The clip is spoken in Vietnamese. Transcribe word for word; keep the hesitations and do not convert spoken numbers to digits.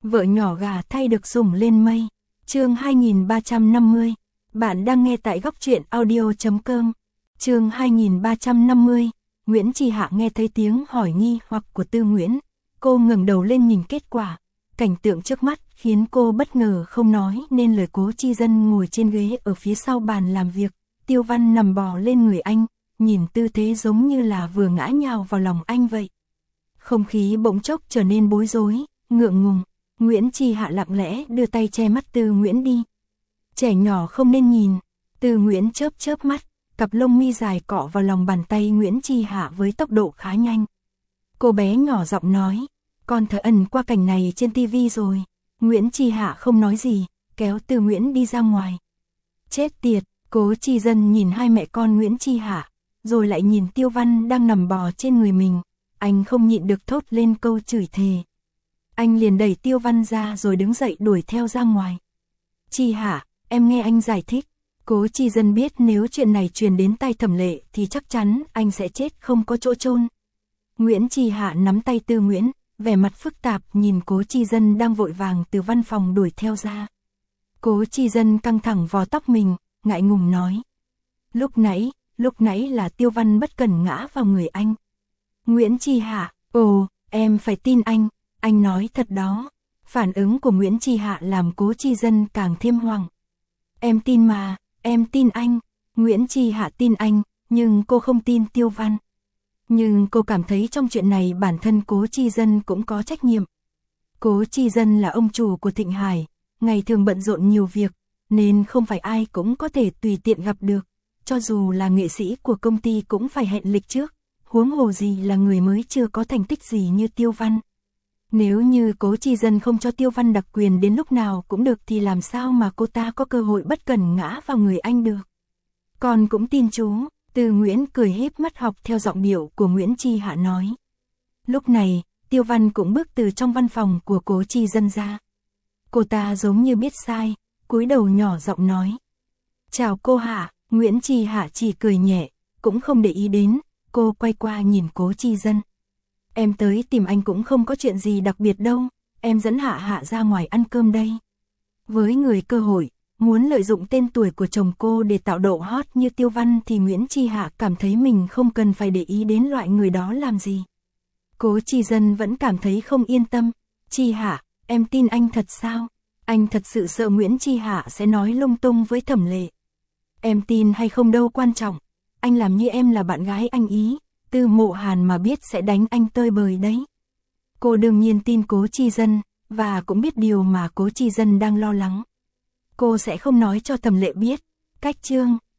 Vợ nhỏ gà thay được sủng lên mây. Chương hai nghìn ba trăm năm mươi. Bạn đang nghe tại góc truyện audio chấm com. Chương hai nghìn ba trăm năm mươi. Nguyễn Chi Hạ nghe thấy tiếng hỏi nghi hoặc của Tư Nguyễn. Cô ngẩng đầu lên nhìn kết quả. Cảnh tượng trước mắt khiến cô bất ngờ không nói nên lời. Cố Chi Dân ngồi trên ghế ở phía sau bàn làm việc. Tiêu Văn nằm bò lên người anh, nhìn tư thế giống như là vừa ngã nhào vào lòng anh vậy. Không khí bỗng chốc trở nên bối rối, ngượng ngùng. Nguyễn Chi Hạ lặng lẽ đưa tay che mắt Tư Nguyễn đi. Trẻ nhỏ không nên nhìn. Tư Nguyễn chớp chớp mắt, cặp lông mi dài cọ vào lòng bàn tay Nguyễn Chi Hạ với tốc độ khá nhanh. Cô bé nhỏ giọng nói, con thở ẩn qua cảnh này trên tivi rồi. Nguyễn Chi Hạ không nói gì, kéo Tư Nguyễn đi ra ngoài. Chết tiệt, Cố Chi Dân nhìn hai mẹ con Nguyễn Chi Hạ, rồi lại nhìn Tiêu Văn đang nằm bò trên người mình. Anh không nhịn được thốt lên câu chửi thề. Anh liền đẩy Tiêu Văn ra rồi đứng dậy đuổi theo ra ngoài. Chi Hạ, em nghe anh giải thích. Cố Chi Dân biết nếu chuyện này truyền đến tai Thẩm Lệ thì chắc chắn anh sẽ chết không có chỗ chôn. Nguyễn Chi Hạ nắm tay Tư Nguyễn, vẻ mặt phức tạp nhìn Cố Chi Dân đang vội vàng từ văn phòng đuổi theo ra. Cố Chi Dân căng thẳng vò tóc mình, ngại ngùng nói. Lúc nãy, lúc nãy là Tiêu Văn bất cẩn ngã vào người anh. Nguyễn Chi Hạ, ồ, em phải tin anh, anh nói thật đó. Phản ứng của Nguyễn Chi Hạ làm Cố Chi Dân càng thêm hoảng. Em tin mà, em tin anh. Nguyễn Chi Hạ tin anh, nhưng cô không tin Tiêu Văn. Nhưng cô cảm thấy trong chuyện này bản thân Cố Chi Dân cũng có trách nhiệm. Cố Chi Dân là ông chủ của Thịnh Hải, ngày thường bận rộn nhiều việc, nên không phải ai cũng có thể tùy tiện gặp được. Cho dù là nghệ sĩ của công ty cũng phải hẹn lịch trước, huống hồ gì là người mới chưa có thành tích gì như Tiêu Văn. Nếu như Cố Chi Dân không cho Tiêu Văn đặc quyền đến lúc nào cũng được thì làm sao mà cô ta có cơ hội bất cẩn ngã vào người anh được. Con cũng tin chú. Tư Nguyễn cười híp mắt học theo giọng điệu của Nguyễn Chi Hạ nói. Lúc này, Tiêu Văn cũng bước từ trong văn phòng của Cố Chi Dân ra. Cô ta giống như biết sai, cúi đầu nhỏ giọng nói. Chào cô Hạ. Nguyễn Chi Hạ chỉ cười nhẹ, cũng không để ý đến. Cô quay qua nhìn Cố Chi Dân. Em tới tìm anh cũng không có chuyện gì đặc biệt đâu, em dẫn Hạ Hạ ra ngoài ăn cơm đây. Với người cơ hội, muốn lợi dụng tên tuổi của chồng cô để tạo độ hot như Tiêu Văn thì Nguyễn Chi Hạ cảm thấy mình không cần phải để ý đến loại người đó làm gì. Cố Chi Dân vẫn cảm thấy không yên tâm. Chi Hạ, em tin anh thật sao? Anh thật sự sợ Nguyễn Chi Hạ sẽ nói lung tung với Thẩm Lệ. Em tin hay không đâu quan trọng. Anh làm như em là bạn gái anh ý, Tư Mộ Hàn mà biết sẽ đánh anh tơi bời đấy. Cô đương nhiên tin Cố Chi Dân, và cũng biết điều mà Cố Chi Dân đang lo lắng. Cô sẽ không nói cho Thẩm Lệ biết. Cách chương